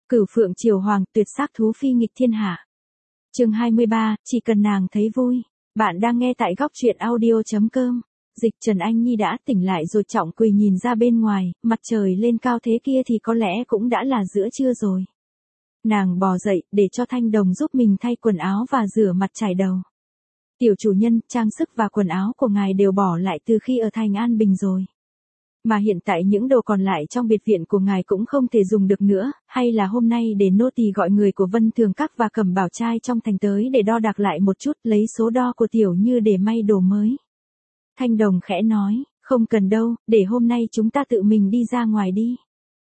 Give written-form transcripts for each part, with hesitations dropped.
Cửu Phượng Triều Hoàng, tuyệt sắc thú phi nghịch thiên hạ. Chương 23, chỉ cần nàng thấy vui. Bạn đang nghe tại góc truyện audio.com. Dịch Trần Anh Nhi đã tỉnh lại rồi, Trọng Quỳ nhìn ra bên ngoài, mặt trời lên cao thế kia thì có lẽ cũng đã là giữa trưa rồi. Nàng bò dậy, để cho Thanh Đồng giúp mình thay quần áo và rửa mặt chải đầu. Tiểu chủ nhân, trang sức và quần áo của ngài đều bỏ lại từ khi ở thành An Bình rồi. Mà hiện tại những đồ còn lại trong biệt viện của ngài cũng không thể dùng được nữa, hay là hôm nay để nô tỳ gọi người của Vân Thường Các và Cẩm Bảo Trai trong thành tới để đo đạc lại một chút, lấy số đo của Tiểu Như để may đồ mới. Thanh Đồng khẽ nói, không cần đâu, để hôm nay chúng ta tự mình đi ra ngoài đi.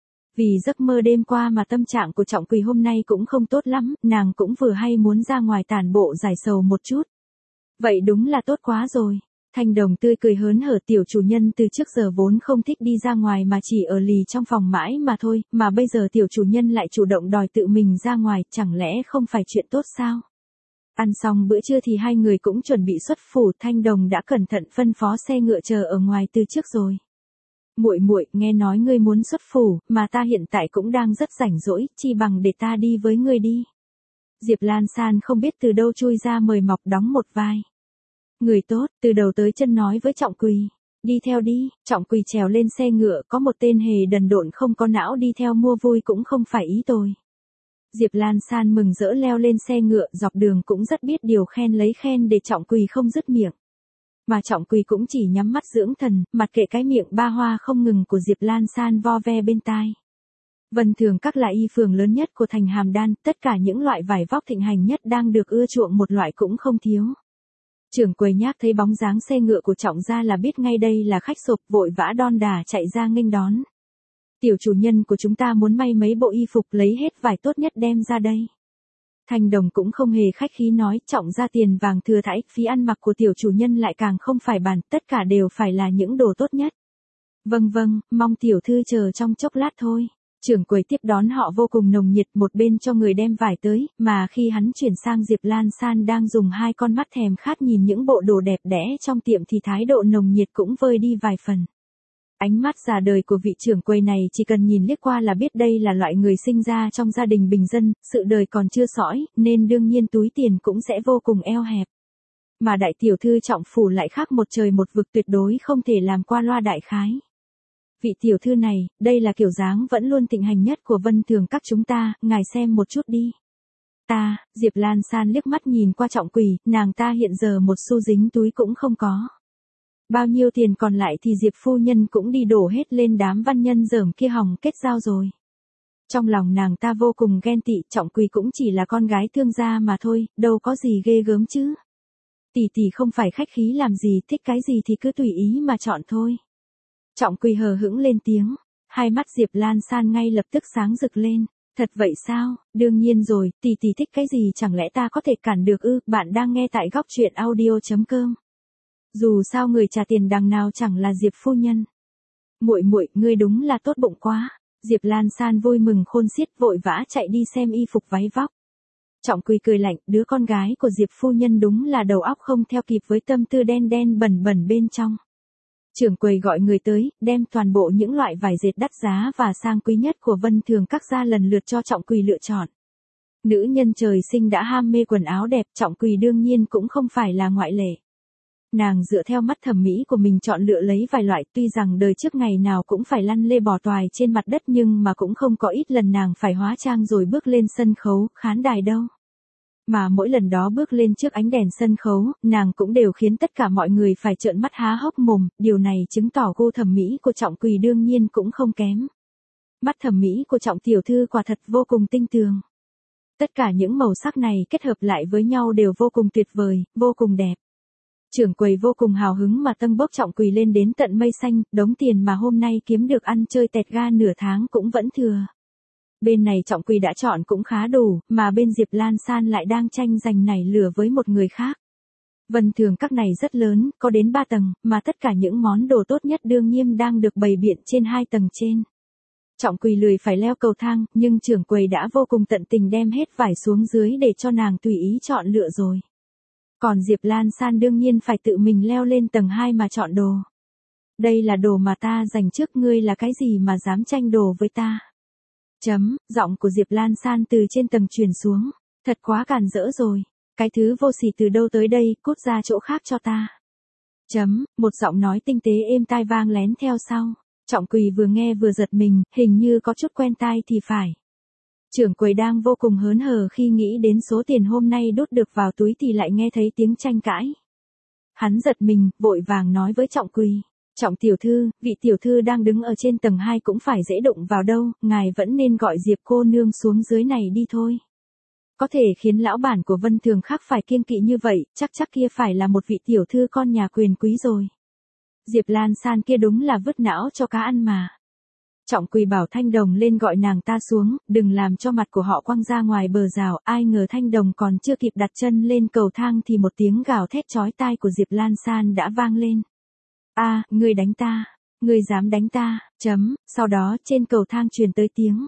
Vì giấc mơ đêm qua mà tâm trạng của Trọng Quỳ hôm nay cũng không tốt lắm, nàng cũng vừa hay muốn ra ngoài tản bộ giải sầu một chút. Vậy đúng là tốt quá rồi. Thanh Đồng tươi cười hớn hở, tiểu chủ nhân từ trước giờ vốn không thích đi ra ngoài mà chỉ ở lì trong phòng mãi mà thôi, mà bây giờ tiểu chủ nhân lại chủ động đòi tự mình ra ngoài, chẳng lẽ không phải chuyện tốt sao? Ăn xong bữa trưa thì hai người cũng chuẩn bị xuất phủ, Thanh Đồng đã cẩn thận phân phó xe ngựa chờ ở ngoài từ trước rồi. Muội muội, nghe nói ngươi muốn xuất phủ, mà ta hiện tại cũng đang rất rảnh rỗi, chi bằng để ta đi với ngươi đi. Diệp Lan San không biết từ đâu chui ra mời mọc đóng một vai. Người tốt, từ đầu tới chân nói với Trọng Quỳ. Đi theo đi. Trọng Quỳ trèo lên xe ngựa, có một tên hề đần độn không có não đi theo mua vui cũng không phải ý tôi. Diệp Lan San mừng rỡ leo lên xe ngựa, dọc đường cũng rất biết điều khen lấy khen để Trọng Quỳ không dứt miệng. Mà Trọng Quỳ cũng chỉ nhắm mắt dưỡng thần, mặc kệ cái miệng ba hoa không ngừng của Diệp Lan San vo ve bên tai. Vân Thường Các là y phường lớn nhất của thành Hàm Đan, tất cả những loại vải vóc thịnh hành nhất đang được ưa chuộng, một loại cũng không thiếu. Trưởng quầy nhác thấy bóng dáng xe ngựa của Trọng gia là biết ngay đây là khách sộp, vội vã đon đả chạy ra nghênh đón. Tiểu chủ nhân của chúng ta muốn may mấy bộ y phục, lấy hết vải tốt nhất đem ra đây. Thanh Đồng cũng không hề khách khí nói, Trọng gia tiền vàng thừa thãi, phí ăn mặc của tiểu chủ nhân lại càng không phải bàn, tất cả đều phải là những đồ tốt nhất. Vâng, mong tiểu thư chờ trong chốc lát thôi. Trưởng quầy tiếp đón họ vô cùng nồng nhiệt, một bên cho người đem vải tới, mà khi hắn chuyển sang Diệp Lan San đang dùng hai con mắt thèm khát nhìn những bộ đồ đẹp đẽ trong tiệm thì thái độ nồng nhiệt cũng vơi đi vài phần. Ánh mắt già đời của vị trưởng quầy này chỉ cần nhìn liếc qua là biết đây là loại người sinh ra trong gia đình bình dân, sự đời còn chưa sõi, nên đương nhiên túi tiền cũng sẽ vô cùng eo hẹp. Mà đại tiểu thư Trọng phủ lại khác một trời một vực, tuyệt đối không thể làm qua loa đại khái. Vị tiểu thư này, đây là kiểu dáng vẫn luôn thịnh hành nhất của Vân Thường Các chúng ta, ngài xem một chút đi. Ta, Diệp Lan San liếc mắt nhìn qua Trọng Quỳ, nàng ta hiện giờ một xu dính túi cũng không có. Bao nhiêu tiền còn lại thì Diệp phu nhân cũng đi đổ hết lên đám văn nhân dởm kia hòng kết giao rồi. Trong lòng nàng ta vô cùng ghen tị, Trọng Quỳ cũng chỉ là con gái thương gia mà thôi, đâu có gì ghê gớm chứ. Tỷ tỷ không phải khách khí làm gì, thích cái gì thì cứ tùy ý mà chọn thôi. Trọng Quỳ hờ hững lên tiếng, hai mắt Diệp Lan San ngay lập tức sáng rực lên. Thật vậy sao? Đương nhiên rồi, tỷ tỷ thích cái gì chẳng lẽ ta có thể cản được ư? Bạn đang nghe tại góc truyện audio.com. Dù sao người trả tiền đằng nào chẳng là Diệp phu nhân. Muội muội, ngươi đúng là tốt bụng quá. Diệp Lan San vui mừng khôn xiết, vội vã chạy đi xem y phục váy vóc. Trọng Quỳ cười lạnh, đứa con gái của Diệp phu nhân đúng là đầu óc không theo kịp với tâm tư đen đen bẩn bẩn bên trong. Trưởng quầy gọi người tới, đem toàn bộ những loại vải dệt đắt giá và sang quý nhất của Vân Thường Các ra lần lượt cho Trọng Quỳ lựa chọn. Nữ nhân trời sinh đã ham mê quần áo đẹp, Trọng Quỳ đương nhiên cũng không phải là ngoại lệ. Nàng dựa theo mắt thẩm mỹ của mình chọn lựa lấy vài loại, tuy rằng đời trước ngày nào cũng phải lăn lê bò toài trên mặt đất nhưng mà cũng không có ít lần nàng phải hóa trang rồi bước lên sân khấu, khán đài đâu. Mà mỗi lần đó bước lên trước ánh đèn sân khấu, nàng cũng đều khiến tất cả mọi người phải trợn mắt há hốc mồm, điều này chứng tỏ gu thẩm mỹ của Trọng Quỳ đương nhiên cũng không kém. Mắt thẩm mỹ của Trọng tiểu thư quả thật vô cùng tinh tường. Tất cả những màu sắc này kết hợp lại với nhau đều vô cùng tuyệt vời, vô cùng đẹp. Trưởng quầy vô cùng hào hứng mà tâng bốc Trọng Quỳ lên đến tận mây xanh, đống tiền mà hôm nay kiếm được ăn chơi tẹt ga nửa tháng cũng vẫn thừa. Bên này Trọng Quỳ đã chọn cũng khá đủ, mà bên Diệp Lan San lại đang tranh giành nảy lửa với một người khác. Vân Thường Các này rất lớn, có đến 3 tầng, mà tất cả những món đồ tốt nhất đương nhiên đang được bày biện trên 2 tầng trên. Trọng Quỳ lười phải leo cầu thang, nhưng trưởng quầy đã vô cùng tận tình đem hết vải xuống dưới để cho nàng tùy ý chọn lựa rồi. Còn Diệp Lan San đương nhiên phải tự mình leo lên tầng 2 mà chọn đồ. Đây là đồ mà ta dành trước, ngươi là cái gì mà dám tranh đồ với ta? Giọng của Diệp Lan San từ trên tầng truyền xuống. Thật quá càn rỡ rồi. Cái thứ vô sỉ từ đâu tới đây, cút ra chỗ khác cho ta. Một giọng nói tinh tế êm tai vang lén theo sau. Trọng Quỳ vừa nghe vừa giật mình, hình như có chút quen tai thì phải. Trưởng quầy đang vô cùng hớn hở khi nghĩ đến số tiền hôm nay đút được vào túi thì lại nghe thấy tiếng tranh cãi. Hắn giật mình, vội vàng nói với Trọng Quỳ. Trọng tiểu thư, vị tiểu thư đang đứng ở trên tầng 2 cũng phải dễ đụng vào đâu, ngài vẫn nên gọi Diệp cô nương xuống dưới này đi thôi. Có thể khiến lão bản của Vân Thường Khắc phải kiêng kỵ như vậy, chắc kia phải là một vị tiểu thư con nhà quyền quý rồi. Diệp Lan San kia đúng là vứt não cho cá ăn mà. Trọng Quỳ bảo Thanh Đồng lên gọi nàng ta xuống, đừng làm cho mặt của họ quăng ra ngoài bờ rào, ai ngờ Thanh Đồng còn chưa kịp đặt chân lên cầu thang thì một tiếng gào thét chói tai của Diệp Lan San đã vang lên. Ngươi đánh ta, ngươi dám đánh ta, sau đó trên cầu thang truyền tới tiếng,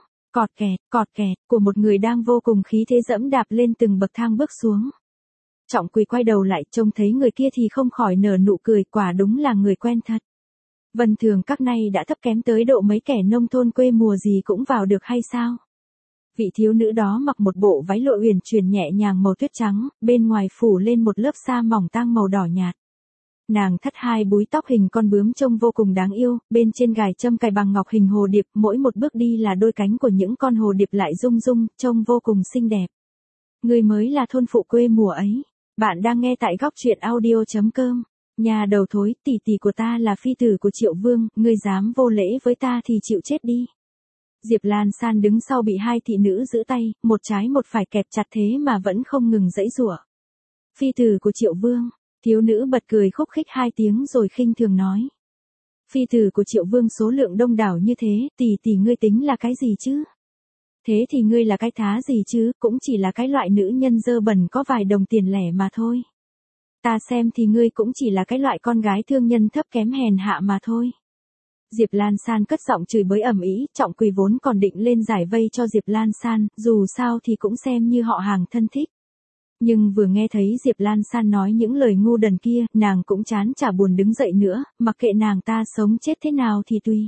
cọt kẹt, của một người đang vô cùng khí thế dẫm đạp lên từng bậc thang bước xuống. Trọng Quỳ quay đầu lại trông thấy người kia thì không khỏi nở nụ cười, quả đúng là người quen thật. Vân Thường các nay đã thấp kém tới độ mấy kẻ nông thôn quê mùa gì cũng vào được hay sao? Vị thiếu nữ đó mặc một bộ váy lụa uyển chuyển nhẹ nhàng màu tuyết trắng, bên ngoài phủ lên một lớp sa mỏng tang màu đỏ nhạt. Nàng thắt hai búi tóc hình con bướm trông vô cùng đáng yêu, bên trên gài châm cài bằng ngọc hình hồ điệp, mỗi một bước đi là đôi cánh của những con hồ điệp lại rung rung, trông vô cùng xinh đẹp. Người mới là thôn phụ quê mùa ấy. Bạn đang nghe tại góc truyện audio.com. Nhà đầu thối, tỷ tỷ của ta là phi tử của Triệu Vương, ngươi dám vô lễ với ta thì chịu chết đi. Diệp Lan San đứng sau bị hai thị nữ giữ tay, một trái một phải kẹp chặt thế mà vẫn không ngừng giãy giụa. Phi tử của Triệu Vương, thiếu nữ bật cười khúc khích hai tiếng rồi khinh thường nói. Phi tử của Triệu Vương số lượng đông đảo như thế, tỷ ngươi tính là cái gì chứ? Thế thì ngươi là cái thá gì chứ, cũng chỉ là cái loại nữ nhân dơ bẩn có vài đồng tiền lẻ mà thôi. Ta xem thì ngươi cũng chỉ là cái loại con gái thương nhân thấp kém hèn hạ mà thôi. Diệp Lan San cất giọng chửi bới ầm ĩ, Trọng Quỳ vốn còn định lên giải vây cho Diệp Lan San, dù sao thì cũng xem như họ hàng thân thích. Nhưng vừa nghe thấy Diệp Lan San nói những lời ngu đần kia, nàng cũng chán chả buồn đứng dậy nữa, mặc kệ nàng ta sống chết thế nào thì tùy.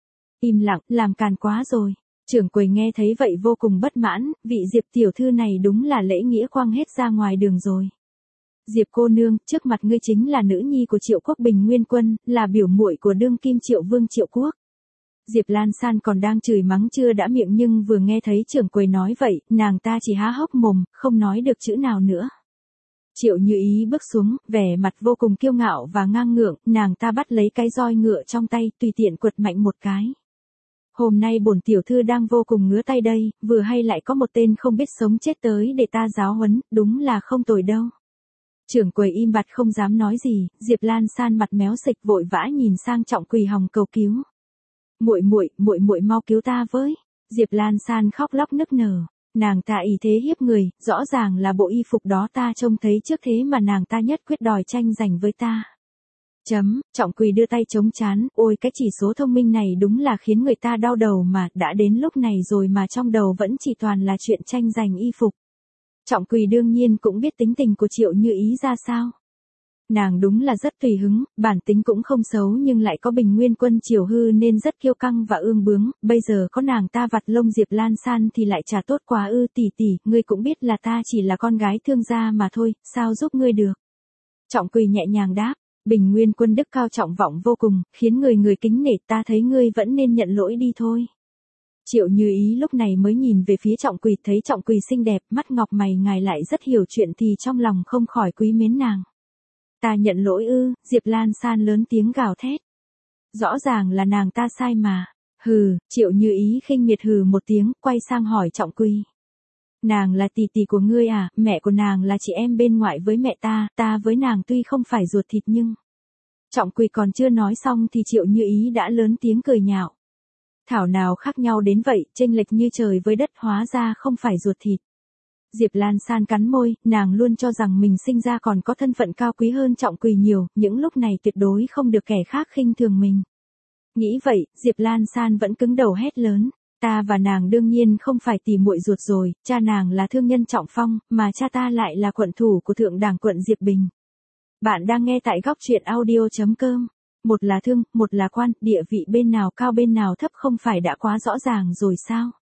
Im lặng, làm càn quá rồi. Trưởng quầy nghe thấy vậy vô cùng bất mãn, vị Diệp tiểu thư này đúng là lễ nghĩa quăng hết ra ngoài đường rồi. Diệp cô nương, trước mặt ngươi chính là nữ nhi của Triệu Quốc Bình Nguyên Quân, là biểu muội của đương kim Triệu Vương Triệu Quốc. Diệp Lan San còn đang chửi mắng chưa đã miệng nhưng vừa nghe thấy trưởng quầy nói vậy, nàng ta chỉ há hốc mồm, không nói được chữ nào nữa. Triệu Như Ý bước xuống, vẻ mặt vô cùng kiêu ngạo và ngang ngượng, nàng ta bắt lấy cái roi ngựa trong tay, tùy tiện quật mạnh một cái. Hôm nay bổn tiểu thư đang vô cùng ngứa tay đây, vừa hay lại có một tên không biết sống chết tới để ta giáo huấn, đúng là không tồi đâu. Trưởng quầy im bặt không dám nói gì, Diệp Lan San mặt méo xịch vội vã nhìn sang Trọng Quỳ hòng cầu cứu. Muội mau cứu ta với. Diệp Lan San khóc lóc nức nở, nàng ta ý thế hiếp người, rõ ràng là bộ y phục đó ta trông thấy trước thế mà nàng ta nhất quyết đòi tranh giành với ta. Trọng Quỳ đưa tay chống chán, ôi cái chỉ số thông minh này đúng là khiến người ta đau đầu mà, đã đến lúc này rồi mà trong đầu vẫn chỉ toàn là chuyện tranh giành y phục. Trọng Quỳ đương nhiên cũng biết tính tình của Triệu Như Ý ra sao. Nàng đúng là rất tùy hứng, bản tính cũng không xấu nhưng lại có Bình Nguyên Quân chiều hư nên rất kiêu căng và ương bướng, bây giờ có nàng ta vặt lông Diệp Lan San thì lại chả tốt quá tỷ, ngươi cũng biết là ta chỉ là con gái thương gia mà thôi, sao giúp ngươi được. Trọng Quỳ nhẹ nhàng đáp, Bình Nguyên Quân đức cao trọng vọng vô cùng, khiến người kính nể, ta thấy ngươi vẫn nên nhận lỗi đi thôi. Triệu Như Ý lúc này mới nhìn về phía Trọng Quỳ, thấy Trọng Quỳ xinh đẹp, mắt ngọc mày ngài lại rất hiểu chuyện thì trong lòng không khỏi quý mến nàng. Ta nhận lỗi Diệp Lan San lớn tiếng gào thét. Rõ ràng là nàng ta sai mà. Hừ, Triệu Như Ý khinh miệt hừ một tiếng, quay sang hỏi Trọng Quỳ. Nàng là tỷ của ngươi à, mẹ của nàng là chị em bên ngoại với mẹ ta với nàng tuy không phải ruột thịt nhưng... Trọng Quỳ còn chưa nói xong thì Triệu Như Ý đã lớn tiếng cười nhạo. Thảo nào khác nhau đến vậy, chênh lệch như trời với đất, hóa ra không phải ruột thịt. Diệp Lan San cắn môi, nàng luôn cho rằng mình sinh ra còn có thân phận cao quý hơn Trọng Quỳ nhiều, những lúc này tuyệt đối không được kẻ khác khinh thường mình. Nghĩ vậy, Diệp Lan San vẫn cứng đầu hét lớn, ta và nàng đương nhiên không phải tỷ muội ruột rồi, cha nàng là thương nhân Trọng Phong, mà cha ta lại là quận thủ của thượng đảng quận Diệp Bình. Bạn đang nghe tại góc truyện audio.com. Một là thương, một là quan, địa vị bên nào cao bên nào thấp không phải đã quá rõ ràng rồi sao?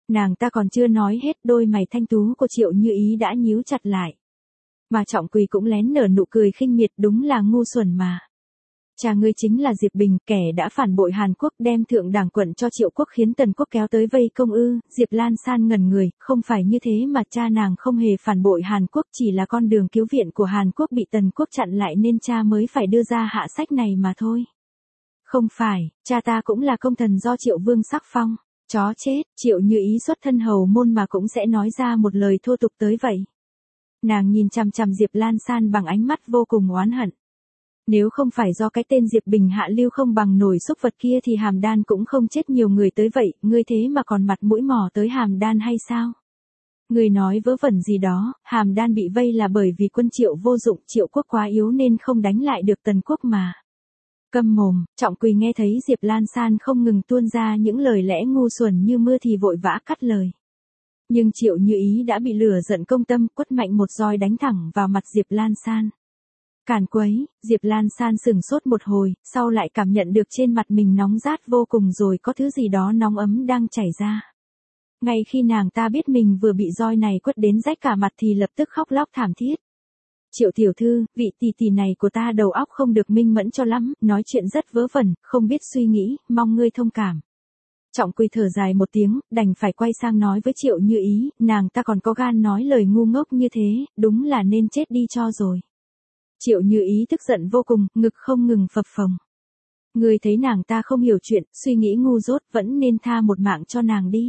Nàng ta còn chưa nói hết, đôi mày thanh tú của Triệu Như Ý đã nhíu chặt lại. Mà Trọng Quỳ cũng lén nở nụ cười khinh miệt, đúng là ngu xuẩn mà. Cha ngươi chính là Diệp Bình, kẻ đã phản bội Hàn Quốc, đem thượng đảng quận cho Triệu Quốc, khiến Tần Quốc kéo tới vây công ư? Diệp Lan San ngẩn người, không phải như thế mà, cha nàng không hề phản bội Hàn Quốc, chỉ là con đường cứu viện của Hàn Quốc bị Tần Quốc chặn lại nên cha mới phải đưa ra hạ sách này mà thôi. Không phải, cha ta cũng là công thần do Triệu Vương sắc phong. Chó chết, Triệu Như Ý xuất thân hầu môn mà cũng sẽ nói ra một lời thô tục tới vậy. Nàng nhìn chằm chằm Diệp Lan San bằng ánh mắt vô cùng oán hận. Nếu không phải do cái tên Diệp Bình hạ lưu không bằng nổi xúc vật kia thì Hàm Đan cũng không chết nhiều người tới vậy, ngươi thế mà còn mặt mũi mò tới Hàm Đan hay sao? Ngươi nói vớ vẩn gì đó, Hàm Đan bị vây là bởi vì quân Triệu vô dụng, Triệu Quốc quá yếu nên không đánh lại được Tần Quốc mà. Câm mồm, Trọng Quỳ nghe thấy Diệp Lan San không ngừng tuôn ra những lời lẽ ngu xuẩn như mưa thì vội vã cắt lời. Nhưng Triệu Như Ý đã bị lửa giận công tâm, quất mạnh một roi đánh thẳng vào mặt Diệp Lan San. Càn quấy, Diệp Lan San sửng sốt một hồi, sau lại cảm nhận được trên mặt mình nóng rát vô cùng rồi có thứ gì đó nóng ấm đang chảy ra. Ngay khi nàng ta biết mình vừa bị roi này quất đến rách cả mặt thì lập tức khóc lóc thảm thiết. Triệu tiểu thư, vị tỷ tỷ này của ta đầu óc không được minh mẫn cho lắm, nói chuyện rất vớ vẩn, không biết suy nghĩ, mong ngươi thông cảm. Trọng Quỳ thở dài một tiếng, đành phải quay sang nói với Triệu Như Ý, nàng ta còn có gan nói lời ngu ngốc như thế, đúng là nên chết đi cho rồi. Triệu Như Ý tức giận vô cùng, ngực không ngừng phập phồng. Ngươi thấy nàng ta không hiểu chuyện, suy nghĩ ngu dốt, vẫn nên tha một mạng cho nàng đi.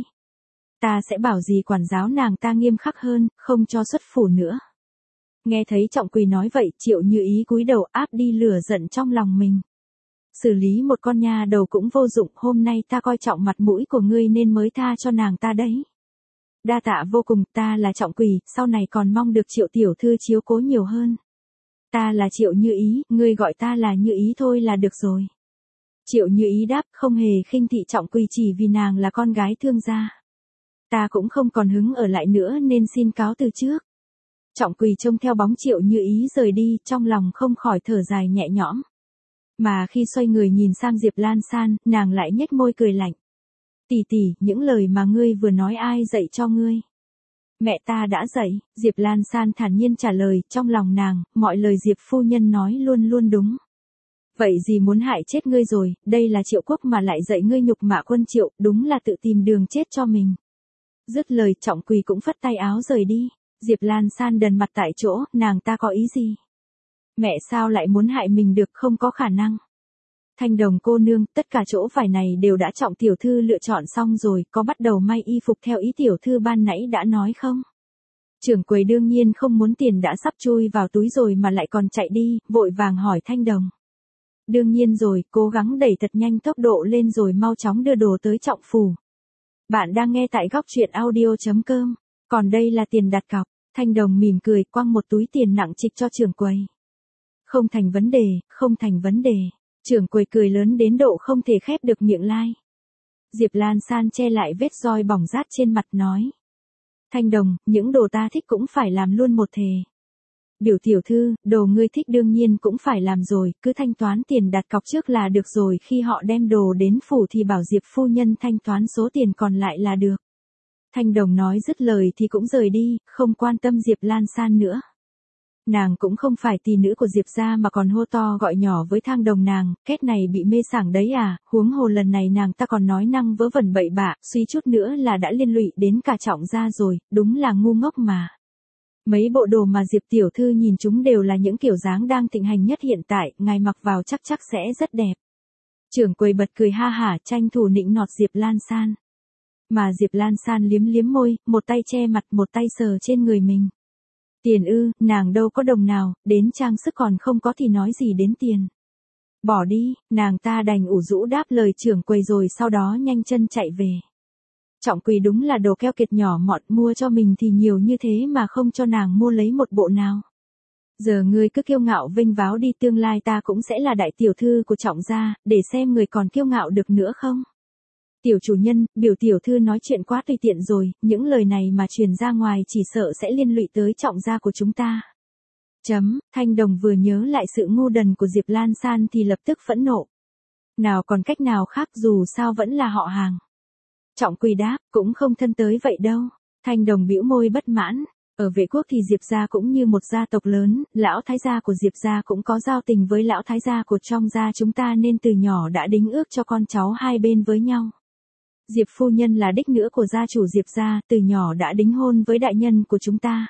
Ta sẽ bảo gì quản giáo nàng ta nghiêm khắc hơn, không cho xuất phủ nữa. Nghe thấy Trọng Quỳ nói vậy, Triệu Như Ý cúi đầu áp đi lửa giận trong lòng mình. Xử lý một con nha đầu cũng vô dụng, hôm nay ta coi trọng mặt mũi của ngươi nên mới tha cho nàng ta đấy. Đa tạ vô cùng, ta là Trọng Quỳ, sau này còn mong được Triệu tiểu thư chiếu cố nhiều hơn. Ta là Triệu Như Ý, ngươi gọi ta là Như Ý thôi là được rồi. Triệu Như Ý đáp, không hề khinh thị Trọng Quỳ chỉ vì nàng là con gái thương gia. Ta cũng không còn hứng ở lại nữa nên xin cáo từ trước. Trọng Quỳ trông theo bóng Triệu Như Ý rời đi, trong lòng không khỏi thở dài nhẹ nhõm. Mà khi xoay người nhìn sang Diệp Lan San, nàng lại nhếch môi cười lạnh. Tỷ tỷ, những lời mà ngươi vừa nói ai dạy cho ngươi? Mẹ ta đã dạy, Diệp Lan San thản nhiên trả lời, trong lòng nàng, mọi lời Diệp phu nhân nói luôn luôn đúng. Vậy gì muốn hại chết ngươi rồi, đây là Triệu Quốc mà lại dạy ngươi nhục mạ quân Triệu, đúng là tự tìm đường chết cho mình. Dứt lời, Trọng Quỳ cũng phất tay áo rời đi. Diệp Lan San đần mặt tại chỗ, nàng ta có ý gì? Mẹ sao lại muốn hại mình được, không có khả năng. Thanh Đồng cô nương, tất cả chỗ vải này đều đã Trọng tiểu thư lựa chọn xong rồi, có bắt đầu may y phục theo ý tiểu thư ban nãy đã nói không? Trưởng quầy đương nhiên không muốn tiền đã sắp chui vào túi rồi mà lại còn chạy đi, vội vàng hỏi Thanh Đồng. Đương nhiên rồi, cố gắng đẩy thật nhanh tốc độ lên rồi mau chóng đưa đồ tới Trọng phủ. Bạn đang nghe tại góc truyện audio.com. Còn đây là tiền đặt cọc. Thanh Đồng mỉm cười quăng một túi tiền nặng trịch cho trưởng quầy. Không thành vấn đề, không thành vấn đề. Trưởng quầy cười lớn đến độ không thể khép được miệng lai. Diệp Lan San che lại vết roi bỏng rát trên mặt nói. Thanh Đồng, những đồ ta thích cũng phải làm luôn một thề. Biểu tiểu thư, đồ ngươi thích đương nhiên cũng phải làm rồi, cứ thanh toán tiền đặt cọc trước là được rồi, khi họ đem đồ đến phủ thì bảo Diệp phu nhân thanh toán số tiền còn lại là được. Thanh Đồng nói dứt lời thì cũng rời đi, không quan tâm Diệp Lan San nữa. Nàng cũng không phải tỷ nữ của Diệp gia mà còn hô to gọi nhỏ với Thang Đồng nàng, kết này bị mê sảng đấy à, huống hồ lần này nàng ta còn nói năng vớ vẩn bậy bạ, suy chút nữa là đã liên lụy đến cả Trọng gia rồi, đúng là ngu ngốc mà. Mấy bộ đồ mà Diệp tiểu thư nhìn chúng đều là những kiểu dáng đang thịnh hành nhất hiện tại, ngài mặc vào chắc sẽ rất đẹp. Trưởng quầy bật cười ha hả tranh thủ nịnh nọt Diệp Lan San. Mà Diệp Lan San liếm liếm môi, một tay che mặt một tay sờ trên người mình. Tiền ư, nàng đâu có đồng nào, đến trang sức còn không có thì nói gì đến tiền. Bỏ đi, nàng ta đành ủ rũ đáp lời trưởng quầy rồi sau đó nhanh chân chạy về. Trọng Quỳ đúng là đồ keo kiệt nhỏ mọn, mua cho mình thì nhiều như thế mà không cho nàng mua lấy một bộ nào. Giờ ngươi cứ kiêu ngạo vênh váo đi, tương lai ta cũng sẽ là đại tiểu thư của Trọng gia, để xem người còn kiêu ngạo được nữa không. Tiểu chủ nhân, biểu tiểu thư nói chuyện quá tùy tiện rồi, những lời này mà truyền ra ngoài chỉ sợ sẽ liên lụy tới Trọng gia của chúng ta. Thanh Đồng vừa nhớ lại sự ngu đần của Diệp Lan San thì lập tức phẫn nộ. Nào còn cách nào khác, dù sao vẫn là họ hàng. Trọng Quỳ đáp, cũng không thân tới vậy đâu. Thanh Đồng bĩu môi bất mãn. Ở Vệ Quốc thì Diệp gia cũng như một gia tộc lớn, lão thái gia của Diệp gia cũng có giao tình với lão thái gia của trong gia chúng ta nên từ nhỏ đã đính ước cho con cháu hai bên với nhau. Diệp phu nhân là đích nữ của gia chủ Diệp gia, từ nhỏ đã đính hôn với đại nhân của chúng ta.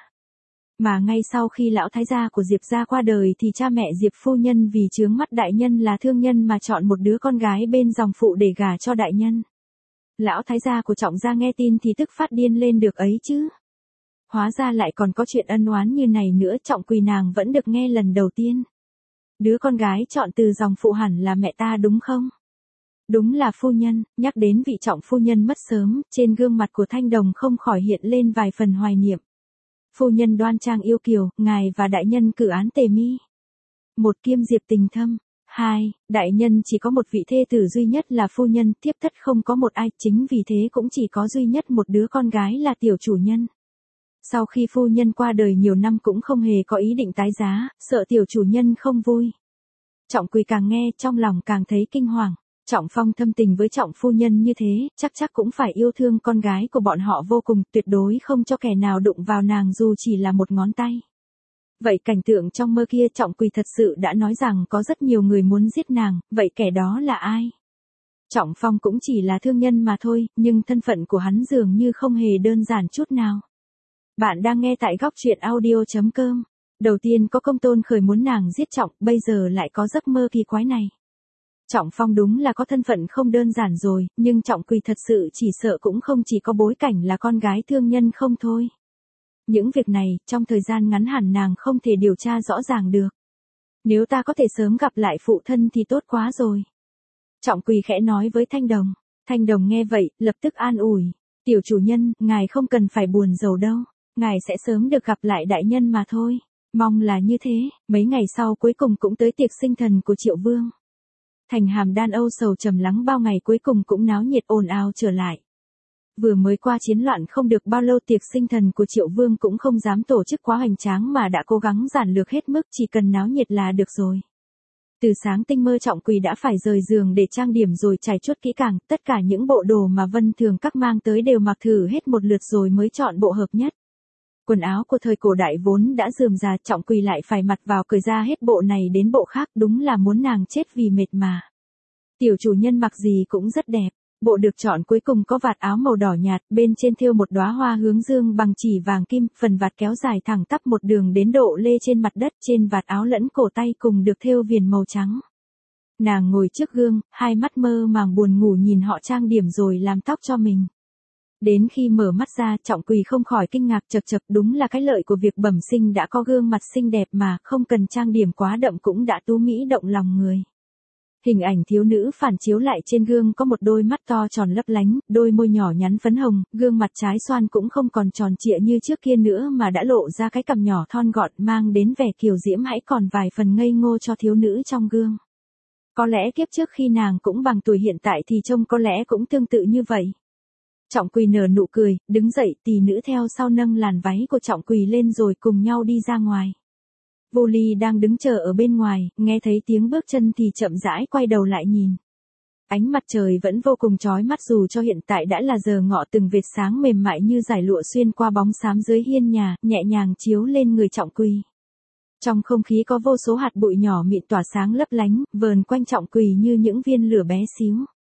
Mà ngay sau khi lão thái gia của Diệp gia qua đời thì cha mẹ Diệp phu nhân vì chướng mắt đại nhân là thương nhân mà chọn một đứa con gái bên dòng phụ để gả cho đại nhân. Lão thái gia của Trọng gia nghe tin thì tức phát điên lên được ấy chứ. Hóa ra lại còn có chuyện ân oán như này nữa. Trọng Quỳ nàng vẫn được nghe lần đầu tiên. Đứa con gái chọn từ dòng phụ hẳn là mẹ ta đúng không? Đúng là phu nhân. Nhắc đến vị Trọng phu nhân mất sớm, trên gương mặt của Thanh Đồng không khỏi hiện lên vài phần hoài niệm. Phu nhân đoan trang yêu kiều, ngài và đại nhân cử án tề mi. 1. Kiêm diệp tình thâm. 2. Đại nhân chỉ có một vị thê tử duy nhất là phu nhân, thiếp thất không có một ai, chính vì thế cũng chỉ có duy nhất một đứa con gái là tiểu chủ nhân. Sau khi phu nhân qua đời nhiều năm cũng không hề có ý định tái giá, sợ tiểu chủ nhân không vui. Trọng Quỳ càng nghe trong lòng càng thấy kinh hoàng. Trọng Phong thâm tình với Trọng phu nhân như thế, chắc cũng phải yêu thương con gái của bọn họ vô cùng, tuyệt đối không cho kẻ nào đụng vào nàng dù chỉ là một ngón tay. Vậy cảnh tượng trong mơ kia Trọng Quỳ thật sự đã nói rằng có rất nhiều người muốn giết nàng, vậy kẻ đó là ai? Trọng Phong cũng chỉ là thương nhân mà thôi, nhưng thân phận của hắn dường như không hề đơn giản chút nào. Bạn đang nghe tại góc truyện audio.com. Đầu tiên có Công Tôn Khởi muốn nàng giết Trọng, bây giờ lại có giấc mơ kỳ quái này. Trọng Phong đúng là có thân phận không đơn giản rồi, nhưng Trọng Quỳ thật sự chỉ sợ cũng không chỉ có bối cảnh là con gái thương nhân không thôi. Những việc này, trong thời gian ngắn hẳn nàng không thể điều tra rõ ràng được. Nếu ta có thể sớm gặp lại phụ thân thì tốt quá rồi. Trọng Quỳ khẽ nói với Thanh Đồng. Thanh Đồng nghe vậy, lập tức an ủi. Tiểu chủ nhân, ngài không cần phải buồn rầu đâu. Ngài sẽ sớm được gặp lại đại nhân mà thôi. Mong là như thế. Mấy ngày sau cuối cùng cũng tới tiệc sinh thần của Triệu Vương. Thành Hàm Đan âu sầu trầm lắng bao ngày cuối cùng cũng náo nhiệt ồn ào trở lại. Vừa mới qua chiến loạn không được bao lâu tiệc sinh thần của Triệu Vương cũng không dám tổ chức quá hoành tráng mà đã cố gắng giản lược hết mức, chỉ cần náo nhiệt là được rồi. Từ sáng tinh mơ Trọng Quỳ đã phải rời giường để trang điểm rồi trải chuốt kỹ càng, tất cả những bộ đồ mà Vân Thường các mang tới đều mặc thử hết một lượt rồi mới chọn bộ hợp nhất. Quần áo của thời cổ đại vốn đã rườm rà, Trọng Quỳ lại phải mặc vào cởi ra hết bộ này đến bộ khác, đúng là muốn nàng chết vì mệt mà. Tiểu chủ nhân mặc gì cũng rất đẹp. Bộ được chọn cuối cùng có vạt áo màu đỏ nhạt, bên trên thêu một đóa hoa hướng dương bằng chỉ vàng kim, phần vạt kéo dài thẳng tắp một đường đến độ lê trên mặt đất, trên vạt áo lẫn cổ tay cùng được thêu viền màu trắng. Nàng ngồi trước gương, hai mắt mơ màng buồn ngủ nhìn họ trang điểm rồi làm tóc cho mình. Đến khi mở mắt ra, Trọng Quỳ không khỏi kinh ngạc chậc chậc, đúng là cái lợi của việc bẩm sinh đã có gương mặt xinh đẹp mà, không cần trang điểm quá đậm cũng đã tú mỹ động lòng người. Hình ảnh thiếu nữ phản chiếu lại trên gương có một đôi mắt to tròn lấp lánh, đôi môi nhỏ nhắn phấn hồng, gương mặt trái xoan cũng không còn tròn trịa như trước kia nữa mà đã lộ ra cái cằm nhỏ thon gọn mang đến vẻ kiều diễm hãy còn vài phần ngây ngô cho thiếu nữ trong gương. Có lẽ kiếp trước khi nàng cũng bằng tuổi hiện tại thì trông có lẽ cũng tương tự như vậy. Trọng Quỳ nở nụ cười, đứng dậy, tỷ nữ theo sau nâng làn váy của Trọng Quỳ lên rồi cùng nhau đi ra ngoài. Vô Ly đang đứng chờ ở bên ngoài, nghe thấy tiếng bước chân thì chậm rãi quay đầu lại nhìn. Ánh mặt trời vẫn vô cùng chói mắt dù cho hiện tại đã là giờ ngọ, từng vệt sáng mềm mại như dải lụa xuyên qua bóng xám dưới hiên nhà, nhẹ nhàng chiếu lên người Trọng Quỳ. Trong không khí có vô số hạt bụi nhỏ mịn tỏa sáng lấp lánh, vờn quanh Trọng Quỳ như những viên lửa bé xíu.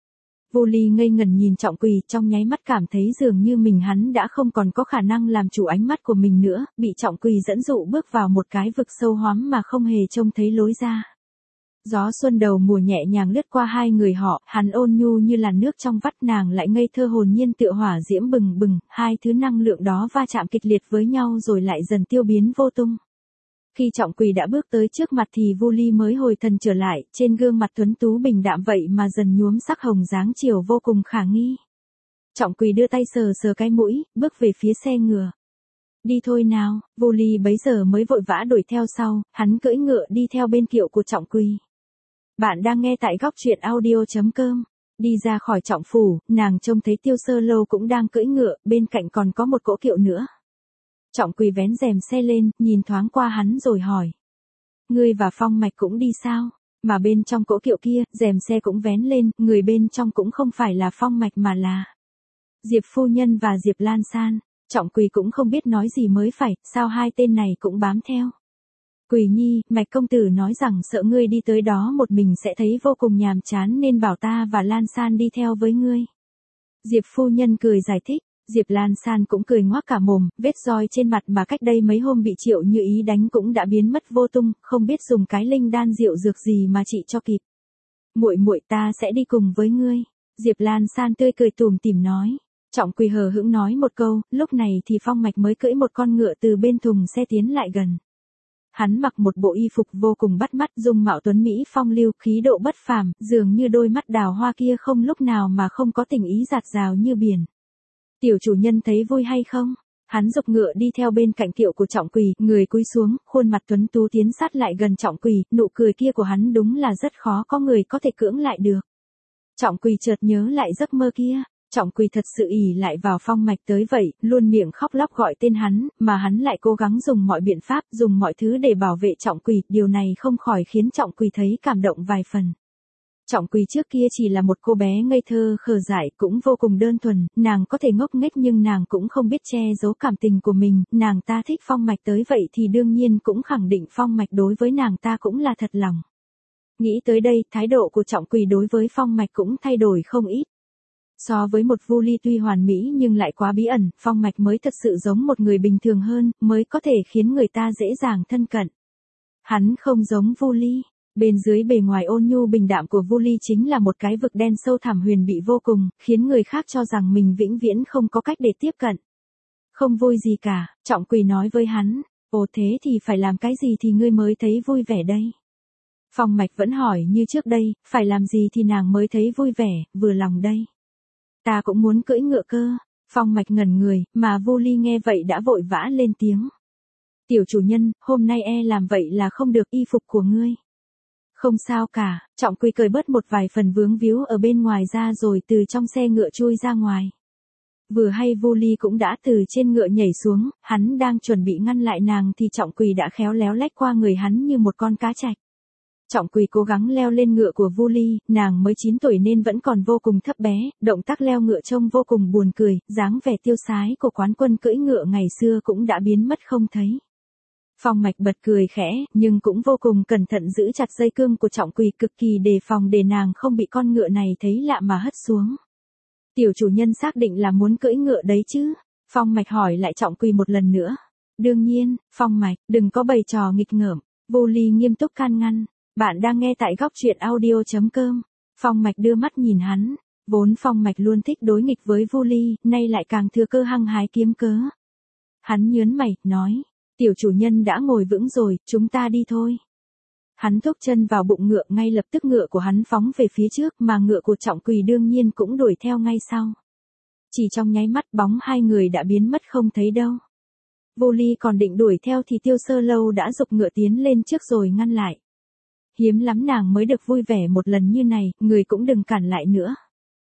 Vô Ly ngây ngẩn nhìn Trọng Quỳ, trong nháy mắt cảm thấy dường như hắn đã không còn có khả năng làm chủ ánh mắt của mình nữa, bị Trọng Quỳ dẫn dụ bước vào một cái vực sâu hoắm mà không hề trông thấy lối ra. Gió xuân đầu mùa nhẹ nhàng lướt qua hai người họ, hắn ôn nhu như làn nước trong vắt, nàng lại ngây thơ hồn nhiên tựa hỏa diễm bừng bừng, hai thứ năng lượng đó va chạm kịch liệt với nhau rồi lại dần tiêu biến vô tung. Khi Trọng Quỳ đã bước tới trước mặt thì Vô Ly mới hồi thần trở lại, trên gương mặt tuấn tú bình đạm vậy mà dần nhuốm sắc hồng dáng chiều vô cùng khả nghi. Trọng Quỳ đưa tay sờ sờ cái mũi, bước về phía xe ngựa. Đi thôi nào, Vô Ly bấy giờ mới vội vã đuổi theo sau, hắn cưỡi ngựa đi theo bên kiệu của Trọng Quỳ. Bạn đang nghe tại góc truyện audio.com. Đi ra khỏi Trọng phủ, nàng trông thấy Tiêu Sơ Lâu cũng đang cưỡi ngựa, bên cạnh còn có một cỗ kiệu nữa. Trọng Quỳ vén rèm xe lên, nhìn thoáng qua hắn rồi hỏi. Ngươi và Phong Mạch cũng đi sao? Mà bên trong cỗ kiệu kia, rèm xe cũng vén lên, người bên trong cũng không phải là Phong Mạch mà là... Diệp phu nhân và Diệp Lan San. Trọng Quỳ cũng không biết nói gì mới phải, sao hai tên này cũng bám theo. Quỳ nhi, Mạch công tử nói rằng sợ ngươi đi tới đó một mình sẽ thấy vô cùng nhàm chán nên bảo ta và Lan San đi theo với ngươi. Diệp phu nhân cười giải thích, Diệp Lan San cũng cười ngoác cả mồm, vết roi trên mặt mà cách đây mấy hôm bị Triệu Như Ý đánh cũng đã biến mất vô tung, không biết dùng cái linh đan rượu dược gì mà trị cho kịp. Muội muội ta sẽ đi cùng với ngươi. Diệp Lan San tươi cười tủm tỉm nói. Trọng Quỳ hờ hững nói một câu, lúc này thì Phong Mạch mới cưỡi một con ngựa từ bên thùng xe tiến lại gần. Hắn mặc một bộ y phục vô cùng bắt mắt, dung mạo tuấn mỹ phong lưu, khí độ bất phàm, dường như đôi mắt đào hoa kia không lúc nào mà không có tình ý dạt dào như biển. Tiểu chủ nhân thấy vui hay không? Hắn giục ngựa đi theo bên cạnh kiệu của Trọng Quỳ, người cúi xuống, khuôn mặt tuấn tú tiến sát lại gần Trọng Quỳ, nụ cười kia của hắn đúng là rất khó có người có thể cưỡng lại được. Trọng Quỳ chợt nhớ lại giấc mơ kia. Trọng Quỳ thật sự ỷ lại vào Phong Mạch tới vậy, luôn miệng khóc lóc gọi tên hắn, mà hắn lại cố gắng dùng mọi biện pháp, dùng mọi thứ để bảo vệ Trọng Quỳ, điều này không khỏi khiến Trọng Quỳ thấy cảm động vài phần. Trọng Quỳ trước kia chỉ là một cô bé ngây thơ khờ dại, cũng vô cùng đơn thuần, nàng có thể ngốc nghếch nhưng nàng cũng không biết che giấu cảm tình của mình, nàng ta thích Phong Mạch tới vậy thì đương nhiên cũng khẳng định Phong Mạch đối với nàng ta cũng là thật lòng. Nghĩ tới đây, thái độ của Trọng Quỳ đối với Phong Mạch cũng thay đổi không ít. So với một Vu Ly tuy hoàn mỹ nhưng lại quá bí ẩn, Phong Mạch mới thật sự giống một người bình thường hơn, mới có thể khiến người ta dễ dàng thân cận. Hắn không giống Vu Ly. Bên dưới bề ngoài ôn nhu bình đạm của Vu Ly chính là một cái vực đen sâu thẳm huyền bị vô cùng, khiến người khác cho rằng mình vĩnh viễn không có cách để tiếp cận. Không vui gì cả, Trọng Quỳ nói với hắn, ồ thế thì phải làm cái gì thì ngươi mới thấy vui vẻ đây? Phong Mạch vẫn hỏi như trước đây, phải làm gì thì nàng mới thấy vui vẻ, vừa lòng đây? Ta cũng muốn cưỡi ngựa cơ. Phong Mạch ngẩn người, mà Vu Ly nghe vậy đã vội vã lên tiếng. Tiểu chủ nhân, hôm nay làm vậy là không được, y phục của ngươi. Không sao cả, Trọng Quỳ cởi bớt một vài phần vướng víu ở bên ngoài ra rồi từ trong xe ngựa chui ra ngoài. Vừa hay Vu Ly cũng đã từ trên ngựa nhảy xuống, hắn đang chuẩn bị ngăn lại nàng thì Trọng Quỳ đã khéo léo lách qua người hắn như một con cá trạch. Trọng Quỳ cố gắng leo lên ngựa của Vu Ly, nàng mới 9 tuổi nên vẫn còn vô cùng thấp bé, động tác leo ngựa trông vô cùng buồn cười, dáng vẻ tiêu sái của quán quân cưỡi ngựa ngày xưa cũng đã biến mất không thấy. Phong Mạch bật cười khẽ, nhưng cũng vô cùng cẩn thận giữ chặt dây cương của Trọng Quỳ, cực kỳ đề phòng để nàng không bị con ngựa này thấy lạ mà hất xuống. Tiểu chủ nhân xác định là muốn cưỡi ngựa đấy chứ? Phong Mạch hỏi lại Trọng Quỳ một lần nữa. Đương nhiên, Phong Mạch, đừng có bày trò nghịch ngợm. Vu Ly nghiêm túc can ngăn. Bạn đang nghe tại góc truyện audio.com. Phong Mạch đưa mắt nhìn hắn. Vốn Phong Mạch luôn thích đối nghịch với Vu Ly, nay lại càng thừa cơ hăng hái kiếm cớ. Hắn nhớn mày, nói. Tiểu chủ nhân đã ngồi vững rồi, chúng ta đi thôi. Hắn thúc chân vào bụng ngựa, ngay lập tức ngựa của hắn phóng về phía trước mà ngựa của Trọng Quỳ đương nhiên cũng đuổi theo ngay sau. Chỉ trong nháy mắt bóng hai người đã biến mất không thấy đâu. Vu Ly còn định đuổi theo thì Tiêu Sơ Lâu đã giục ngựa tiến lên trước rồi ngăn lại. Hiếm lắm nàng mới được vui vẻ một lần như này, người cũng đừng cản lại nữa.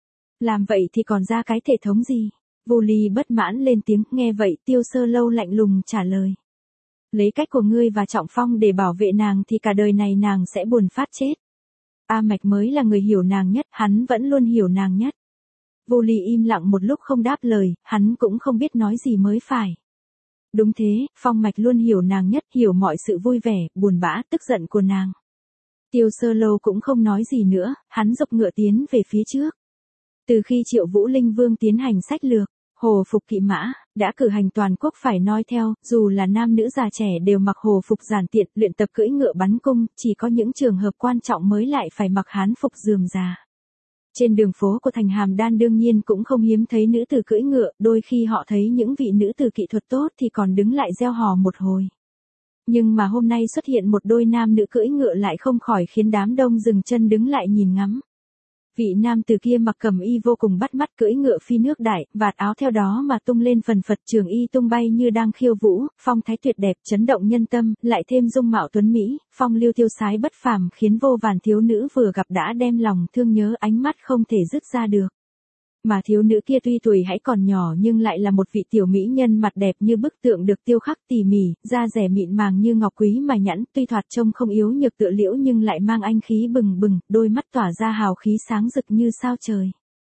Làm vậy thì còn ra cái thể thống gì? Vu Ly bất mãn lên tiếng, nghe vậy Tiêu Sơ Lâu lạnh lùng trả lời. Lấy cách của ngươi và Trọng Phong để bảo vệ nàng thì cả đời này nàng sẽ buồn phát chết. A Mạch mới là người hiểu nàng nhất, hắn vẫn luôn hiểu nàng nhất. Vu Ly im lặng một lúc không đáp lời, hắn cũng không biết nói gì mới phải. Đúng thế, Phong Mạch luôn hiểu nàng nhất, hiểu mọi sự vui vẻ, buồn bã, tức giận của nàng. Tiêu Sơ Lâu cũng không nói gì nữa, hắn giục ngựa tiến về phía trước. Từ khi Triệu Vũ Linh Vương tiến hành sách lược, hồ phục kỵ mã, đã cử hành toàn quốc phải noi theo, dù là nam nữ già trẻ đều mặc hồ phục giản tiện, luyện tập cưỡi ngựa bắn cung, chỉ có những trường hợp quan trọng mới lại phải mặc hán phục rườm rà. Trên đường phố của thành Hàm Đan đương nhiên cũng không hiếm thấy nữ tử cưỡi ngựa, đôi khi họ thấy những vị nữ tử kỹ thuật tốt thì còn đứng lại reo hò một hồi. Nhưng mà hôm nay xuất hiện một đôi nam nữ cưỡi ngựa lại không khỏi khiến đám đông dừng chân đứng lại nhìn ngắm. Vị nam tử kia mặc cẩm y vô cùng bắt mắt, cưỡi ngựa phi nước đại, vạt áo theo đó mà tung lên phần phật, trường y tung bay như đang khiêu vũ, phong thái tuyệt đẹp chấn động nhân tâm, lại thêm dung mạo tuấn mỹ, phong lưu tiêu sái bất phàm khiến vô vàn thiếu nữ vừa gặp đã đem lòng thương nhớ, ánh mắt không thể dứt ra được. Mà thiếu nữ kia tuy tuổi hãy còn nhỏ nhưng lại là một vị tiểu mỹ nhân mặt đẹp như bức tượng được tiêu khắc tỉ mỉ, da dẻ mịn màng như ngọc quý mà nhẵn, tuy thoạt trông không yếu nhược tựa liễu nhưng lại mang anh khí bừng bừng, đôi mắt tỏa ra hào khí sáng rực như sao trời.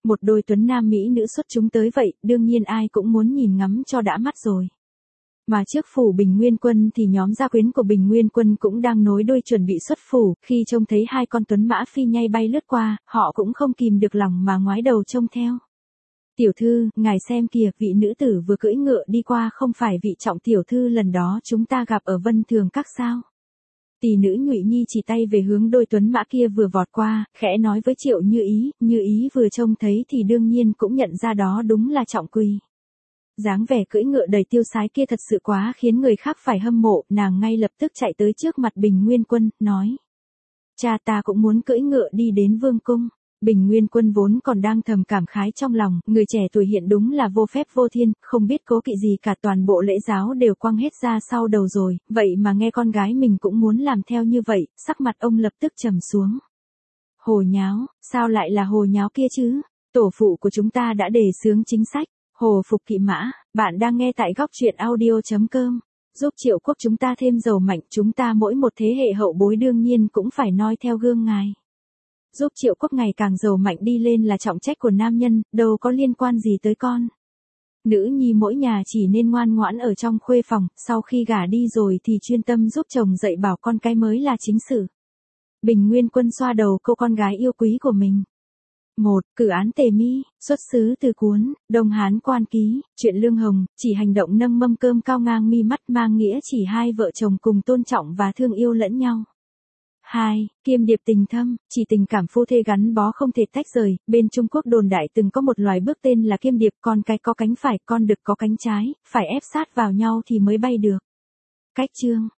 một đôi tuấn nam mỹ nữ xuất chúng tới vậy, đương nhiên ai cũng muốn nhìn ngắm cho đã mắt rồi. Mà trước phủ Bình Nguyên Quân thì nhóm gia quyến của Bình Nguyên Quân cũng đang nối đuôi chuẩn bị xuất phủ, khi trông thấy hai con tuấn mã phi nhay bay lướt qua, họ cũng không kìm được lòng mà ngoái đầu trông theo. Tiểu thư, ngài xem kìa, vị nữ tử vừa cưỡi ngựa đi qua không phải vị trọng tiểu thư lần đó chúng ta gặp ở Vân Thường Các sao? Tỷ nữ Nhụy Nhi chỉ tay về hướng đôi tuấn mã kia vừa vọt qua, khẽ nói với Triệu Như Ý vừa trông thấy thì đương nhiên cũng nhận ra đó đúng là Trọng Quỳ. Dáng vẻ cưỡi ngựa đầy tiêu sái kia thật sự quá khiến người khác phải hâm mộ, nàng ngay lập tức chạy tới trước mặt Bình Nguyên Quân, nói. Cha ta cũng muốn cưỡi ngựa đi đến vương cung. Bình Nguyên Quân vốn còn đang thầm cảm khái trong lòng, người trẻ tuổi hiện đúng là vô phép vô thiên, không biết cố kỵ gì cả, toàn bộ lễ giáo đều quăng hết ra sau đầu rồi, vậy mà nghe con gái mình cũng muốn làm theo như vậy, sắc mặt ông lập tức trầm xuống. Hồ nháo, sao lại là hồ nháo kia chứ? Tổ phụ của chúng ta đã đề xướng chính sách, hồ phục kỵ mã, bạn đang nghe tại góc truyện audio.com. Giúp Triệu quốc chúng ta thêm giàu mạnh, chúng ta mỗi một thế hệ hậu bối đương nhiên cũng phải noi theo gương ngài. Giúp Triệu quốc ngày càng giàu mạnh đi lên là trọng trách của nam nhân, đâu có liên quan gì tới con. Nữ nhi mỗi nhà chỉ nên ngoan ngoãn ở trong khuê phòng, sau khi gả đi rồi thì chuyên tâm giúp chồng dạy bảo con cái mới là chính sự. Bình Nguyên Quân xoa đầu cô con gái yêu quý của mình. 1. Cử án Tề Mi, xuất xứ từ cuốn Đông Hán Quan Ký, truyện Lương Hồng, chỉ hành động nâng mâm cơm cao ngang mi mắt mang nghĩa chỉ hai vợ chồng cùng tôn trọng và thương yêu lẫn nhau. 2. Kiêm điệp tình thâm, chỉ tình cảm phu thê gắn bó không thể tách rời, bên Trung Quốc đồn đại từng có một loài bước tên là kiêm điệp, con cái có cánh phải, con đực có cánh trái, phải ép sát vào nhau thì mới bay được. Cách chương,